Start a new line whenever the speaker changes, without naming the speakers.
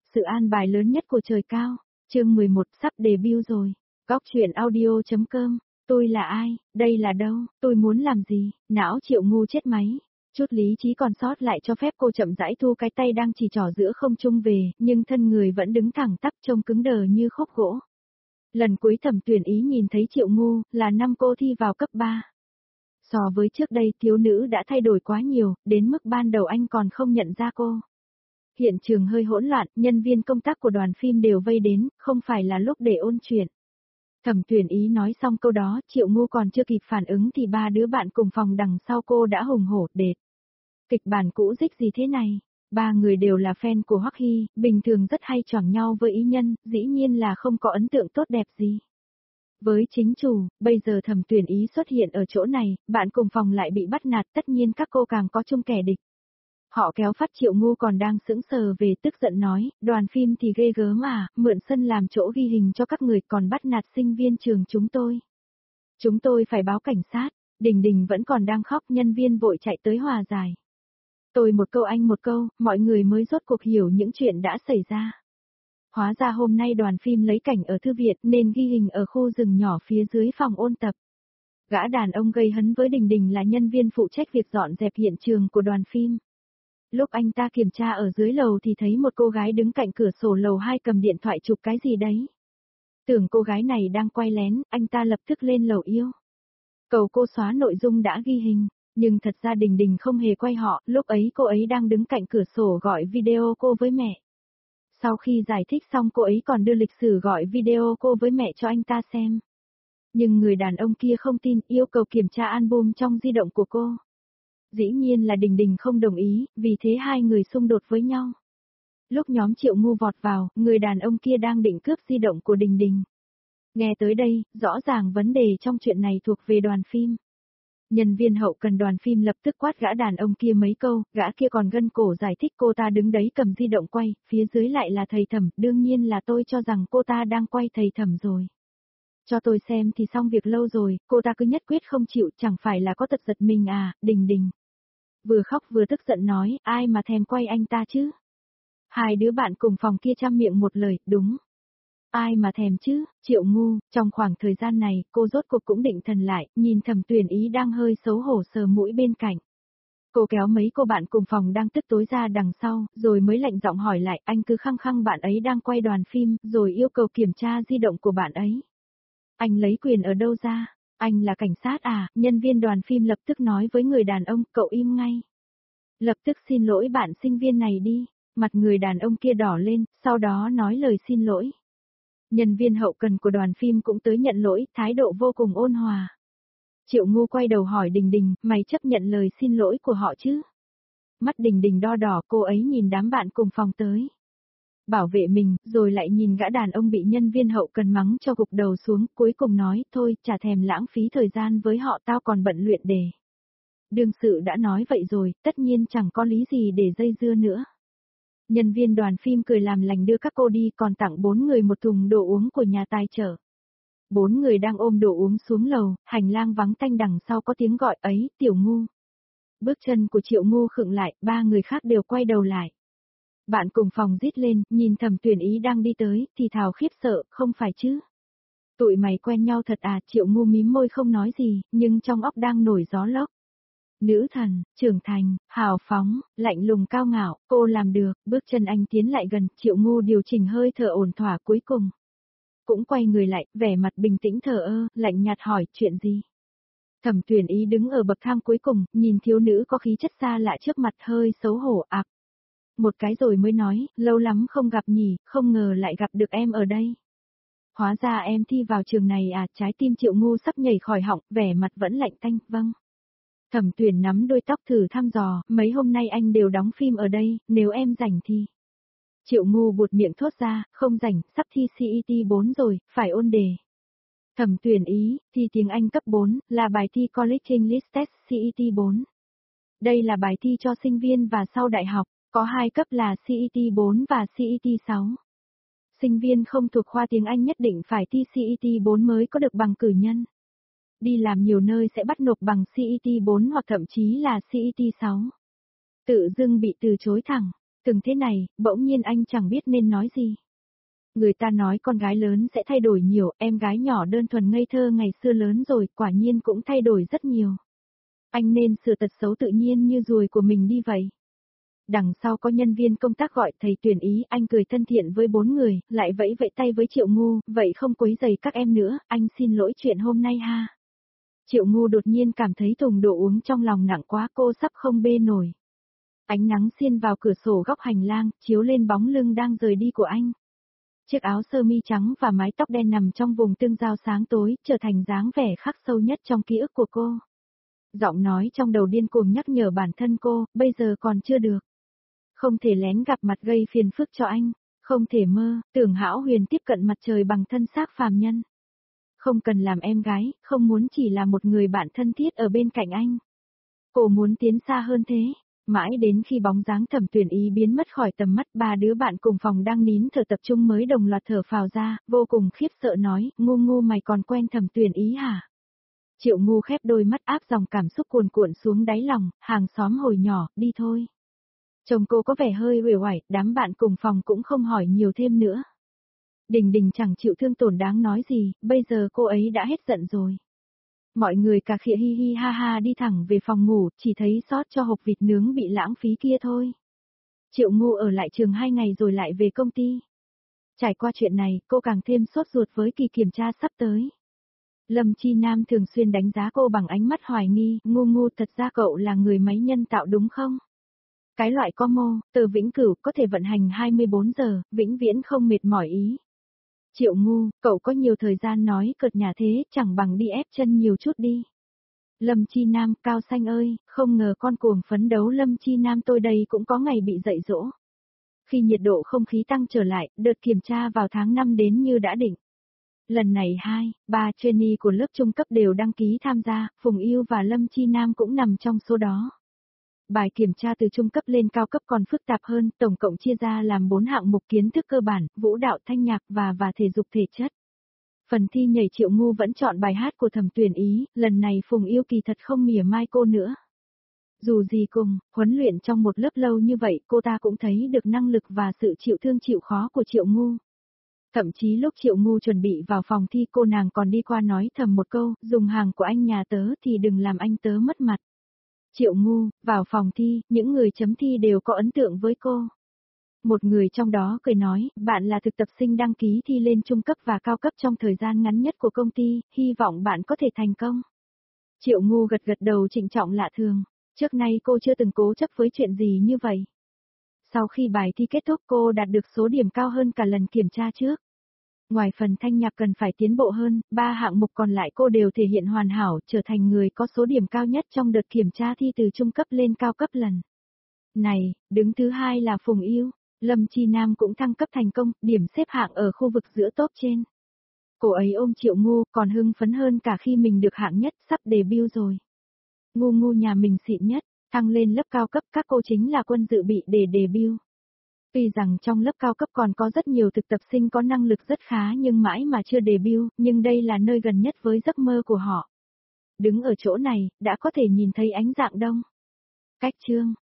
Sự an bài lớn nhất của trời cao. Chương 11 sắp debut rồi. Góc chuyện audio.com. Tôi là ai? Đây là đâu? Tôi muốn làm gì? Não Triệu Ngu chết máy. Chút lý trí còn sót lại cho phép cô chậm rãi thu cái tay đang chỉ trỏ giữa không trung về, nhưng thân người vẫn đứng thẳng tắp trông cứng đờ như khúc gỗ. Lần cuối Thẩm Tuyển Ý nhìn thấy Triệu Ngu là năm cô thi vào cấp 3. So với trước đây thiếu nữ đã thay đổi quá nhiều, đến mức ban đầu anh còn không nhận ra cô. Hiện trường hơi hỗn loạn, nhân viên công tác của đoàn phim đều vây đến, không phải là lúc để ôn chuyện. Thẩm Tuyển Ý nói xong câu đó, Triệu Ngu còn chưa kịp phản ứng thì ba đứa bạn cùng phòng đằng sau cô đã hùng hổ đệt. Kịch bản cũ dích gì thế này? Ba người đều là fan của Hoắc Hy, bình thường rất hay choảng nhau với ý nhân, dĩ nhiên là không có ấn tượng tốt đẹp gì. Với chính chủ, bây giờ Thẩm Tuyển Ý xuất hiện ở chỗ này, bạn cùng phòng lại bị bắt nạt, tất nhiên các cô càng có chung kẻ địch. Họ kéo phát Triệu Ngu còn đang sững sờ về, tức giận nói, đoàn phim thì ghê gớm à, mượn sân làm chỗ ghi hình cho các người còn bắt nạt sinh viên trường chúng tôi. Chúng tôi phải báo cảnh sát. Đình Đình vẫn còn đang khóc, nhân viên vội chạy tới hòa giải. Tôi một câu anh một câu, mọi người mới rốt cuộc hiểu những chuyện đã xảy ra. Hóa ra hôm nay đoàn phim lấy cảnh ở thư viện nên ghi hình ở khu rừng nhỏ phía dưới phòng ôn tập. Gã đàn ông gây hấn với Đình Đình là nhân viên phụ trách việc dọn dẹp hiện trường của đoàn phim. Lúc anh ta kiểm tra ở dưới lầu thì thấy một cô gái đứng cạnh cửa sổ lầu 2 cầm điện thoại chụp cái gì đấy. Tưởng cô gái này đang quay lén, anh ta lập tức lên lầu yêu cầu cô xóa nội dung đã ghi hình, nhưng thật ra Đình Đình không hề quay họ, lúc ấy cô ấy đang đứng cạnh cửa sổ gọi video cô với mẹ. Sau khi giải thích xong cô ấy còn đưa lịch sử gọi video cô với mẹ cho anh ta xem. Nhưng người đàn ông kia không tin, yêu cầu kiểm tra album trong di động của cô. Dĩ nhiên là Đình Đình không đồng ý, vì thế hai người xung đột với nhau. Lúc nhóm Triệu Ngu vọt vào, người đàn ông kia đang định cướp di động của Đình Đình. Nghe tới đây, rõ ràng vấn đề trong chuyện này thuộc về đoàn phim. Nhân viên hậu cần đoàn phim lập tức quát gã đàn ông kia mấy câu, gã kia còn gân cổ giải thích cô ta đứng đấy cầm di động quay, phía dưới lại là thầy Thẩm, đương nhiên là tôi cho rằng cô ta đang quay thầy Thẩm rồi. Cho tôi xem thì xong việc lâu rồi, cô ta cứ nhất quyết không chịu, chẳng phải là có tật giật mình à, Đình Đình. Vừa khóc vừa tức giận nói, ai mà thèm quay anh ta chứ? Hai đứa bạn cùng phòng kia chăm miệng một lời, đúng. Ai mà thèm chứ, Triệu Ngu, trong khoảng thời gian này, cô rốt cuộc cũng định thần lại, nhìn Thẩm Tuyển Ý đang hơi xấu hổ sờ mũi bên cạnh. Cô kéo mấy cô bạn cùng phòng đang tức tối ra đằng sau, rồi mới lạnh giọng hỏi lại, anh cứ khăng khăng bạn ấy đang quay đoàn phim, rồi yêu cầu kiểm tra di động của bạn ấy. Anh lấy quyền ở đâu ra? Anh là cảnh sát à? Nhân viên đoàn phim lập tức nói với người đàn ông, cậu im ngay. Lập tức xin lỗi bạn sinh viên này đi. Mặt người đàn ông kia đỏ lên, sau đó nói lời xin lỗi. Nhân viên hậu cần của đoàn phim cũng tới nhận lỗi, thái độ vô cùng ôn hòa. Triệu Ngu quay đầu hỏi Đình Đình, mày chấp nhận lời xin lỗi của họ chứ? Mắt Đình Đình đo đỏ, cô ấy nhìn đám bạn cùng phòng tới. Bảo vệ mình, rồi lại nhìn gã đàn ông bị nhân viên hậu cần mắng cho gục đầu xuống, cuối cùng nói, thôi, chả thèm lãng phí thời gian với họ, tao còn bận luyện đề. Đương sự đã nói vậy rồi, tất nhiên chẳng có lý gì để dây dưa nữa. Nhân viên đoàn phim cười làm lành đưa các cô đi, còn tặng 4 người một thùng đồ uống của nhà tài trợ. 4 người đang ôm đồ uống xuống lầu, hành lang vắng tanh, đằng sau có tiếng gọi ấy, Tiểu Ngu. Bước chân của Triệu Ngu khựng lại, 3 người khác đều quay đầu lại. Bạn cùng phòng rít lên, nhìn Thẩm Tuyển Ý đang đi tới, thì thào khiếp sợ, không phải chứ? Tụi mày quen nhau thật à? Triệu Ngu mím môi không nói gì, nhưng trong óc đang nổi gió lốc. Nữ thần, trưởng thành, hào phóng, lạnh lùng cao ngạo, cô làm được, bước chân anh tiến lại gần, Triệu Ngu điều chỉnh hơi thở ổn thỏa cuối cùng. Cũng quay người lại, vẻ mặt bình tĩnh thờ ơ, lạnh nhạt hỏi, chuyện gì? Thẩm Tuyển Ý đứng ở bậc thang cuối cùng, nhìn thiếu nữ có khí chất xa lạ trước mặt hơi xấu hổ ạc. Một cái rồi mới nói, lâu lắm không gặp nhỉ, không ngờ lại gặp được em ở đây. Hóa ra em thi vào trường này à? Trái tim Triệu Ngu sắp nhảy khỏi họng, vẻ mặt vẫn lạnh tanh, vâng. Thẩm Tuyển nắm đôi tóc thử thăm dò, mấy hôm nay anh đều đóng phim ở đây, nếu em rảnh thì. Triệu Ngu buột miệng thốt ra, không rảnh, sắp thi CET 4 rồi, phải ôn đề. Thẩm Tuyển Ý, thi tiếng Anh cấp 4, là bài thi College English Test CET 4. Đây là bài thi cho sinh viên và sau đại học, có 2 cấp là CET 4 và CET 6. Sinh viên không thuộc khoa tiếng Anh nhất định phải thi CET 4 mới có được bằng cử nhân. Đi làm nhiều nơi sẽ bắt nộp bằng CET 4 hoặc thậm chí là CET 6. Tự dưng bị từ chối thẳng. Từng thế này, bỗng nhiên anh chẳng biết nên nói gì. Người ta nói con gái lớn sẽ thay đổi nhiều, em gái nhỏ đơn thuần ngây thơ ngày xưa lớn rồi, quả nhiên cũng thay đổi rất nhiều. Anh nên sửa tật xấu tự nhiên như ruồi của mình đi vậy. Đằng sau có nhân viên công tác gọi thầy tuyển ý, anh cười thân thiện với 4 người, lại vẫy vẫy tay với Triệu Ngu, vậy không quấy rầy các em nữa, anh xin lỗi chuyện hôm nay ha. Triệu Ngu đột nhiên cảm thấy thùng đồ uống trong lòng nặng quá, cô sắp không bê nổi. Ánh nắng xiên vào cửa sổ góc hành lang, chiếu lên bóng lưng đang rời đi của anh. Chiếc áo sơ mi trắng và mái tóc đen nằm trong vùng tương giao sáng tối, trở thành dáng vẻ khắc sâu nhất trong ký ức của cô. Giọng nói trong đầu điên cuồng nhắc nhở bản thân cô, bây giờ còn chưa được. Không thể lén gặp mặt gây phiền phức cho anh, không thể mơ, tưởng hão huyền tiếp cận mặt trời bằng thân xác phàm nhân. Không cần làm em gái, không muốn chỉ là một người bạn thân thiết ở bên cạnh anh. Cô muốn tiến xa hơn thế. Mãi đến khi bóng dáng Thẩm Tuyển Ý biến mất khỏi tầm mắt, ba đứa bạn cùng phòng đang nín thở tập trung mới đồng loạt thở phào ra, vô cùng khiếp sợ nói, Ngu Ngu mày còn quen Thẩm Tuyển Ý hả? Triệu Ngu khép đôi mắt áp dòng cảm xúc cuồn cuộn xuống đáy lòng, hàng xóm hồi nhỏ, đi thôi. Chồng cô có vẻ hơi uể oải, đám bạn cùng phòng cũng không hỏi nhiều thêm nữa. Đình Đình chẳng chịu thương tổn đáng nói gì, bây giờ cô ấy đã hết giận rồi. Mọi người cà khịa hi hi ha ha đi thẳng về phòng ngủ, chỉ thấy sót cho hộp vịt nướng bị lãng phí kia thôi. Triệu Ngu ở lại trường 2 ngày rồi lại về công ty. Trải qua chuyện này, cô càng thêm sốt ruột với kỳ kiểm tra sắp tới. Lâm Chi Nam thường xuyên đánh giá cô bằng ánh mắt hoài nghi, Ngu Ngu thật ra cậu là người máy nhân tạo đúng không? Cái loại có mô, từ vĩnh cửu có thể vận hành 24 giờ, vĩnh viễn không mệt mỏi ý. Triệu Ngu, cậu có nhiều thời gian nói cợt nhả thế, chẳng bằng đi ép chân nhiều chút đi. Lâm Chi Nam, Cao Xanh ơi, không ngờ con cuồng phấn đấu Lâm Chi Nam tôi đây cũng có ngày bị dạy dỗ. Khi nhiệt độ không khí tăng trở lại, đợt kiểm tra vào tháng 5 đến như đã định. Lần này 2, 3 trainee của lớp trung cấp đều đăng ký tham gia, Phùng Yêu và Lâm Chi Nam cũng nằm trong số đó. Bài kiểm tra từ trung cấp lên cao cấp còn phức tạp hơn, tổng cộng chia ra làm 4 hạng mục kiến thức cơ bản, vũ đạo thanh nhạc và thể dục thể chất. Phần thi nhảy Triệu Ngu vẫn chọn bài hát của Thẩm Tuyển Ý, lần này Phùng Yêu kỳ thật không mỉa mai cô nữa. Dù gì cùng, huấn luyện trong một lớp lâu như vậy cô ta cũng thấy được năng lực và sự chịu thương chịu khó của Triệu Ngu. Thậm chí lúc Triệu Ngu chuẩn bị vào phòng thi cô nàng còn đi qua nói thầm một câu, dùng hàng của anh nhà tớ thì đừng làm anh tớ mất mặt. Triệu Ngu, vào phòng thi, những người chấm thi đều có ấn tượng với cô. Một người trong đó cười nói, bạn là thực tập sinh đăng ký thi lên trung cấp và cao cấp trong thời gian ngắn nhất của công ty, hy vọng bạn có thể thành công. Triệu Ngu gật gật đầu trịnh trọng lạ thường, trước nay cô chưa từng cố chấp với chuyện gì như vậy. Sau khi bài thi kết thúc cô đạt được số điểm cao hơn cả lần kiểm tra trước. Ngoài phần thanh nhạc cần phải tiến bộ hơn, 3 hạng mục còn lại cô đều thể hiện hoàn hảo, trở thành người có số điểm cao nhất trong đợt kiểm tra thi từ trung cấp lên cao cấp lần này. Đứng thứ 2 là Phùng Yêu, Lâm Chi Nam cũng thăng cấp thành công, điểm xếp hạng ở khu vực giữa top trên. Cô ấy ôm Triệu Ngu, còn hưng phấn hơn cả khi mình được hạng nhất, sắp debut rồi. Ngu Ngu nhà mình xịn nhất, thăng lên lớp cao cấp, các cô chính là quân dự bị để debut. Tuy rằng trong lớp cao cấp còn có rất nhiều thực tập sinh có năng lực rất khá nhưng mãi mà chưa debut, nhưng đây là nơi gần nhất với giấc mơ của họ. Đứng ở chỗ này, đã có thể nhìn thấy ánh dạng đông. Cách chương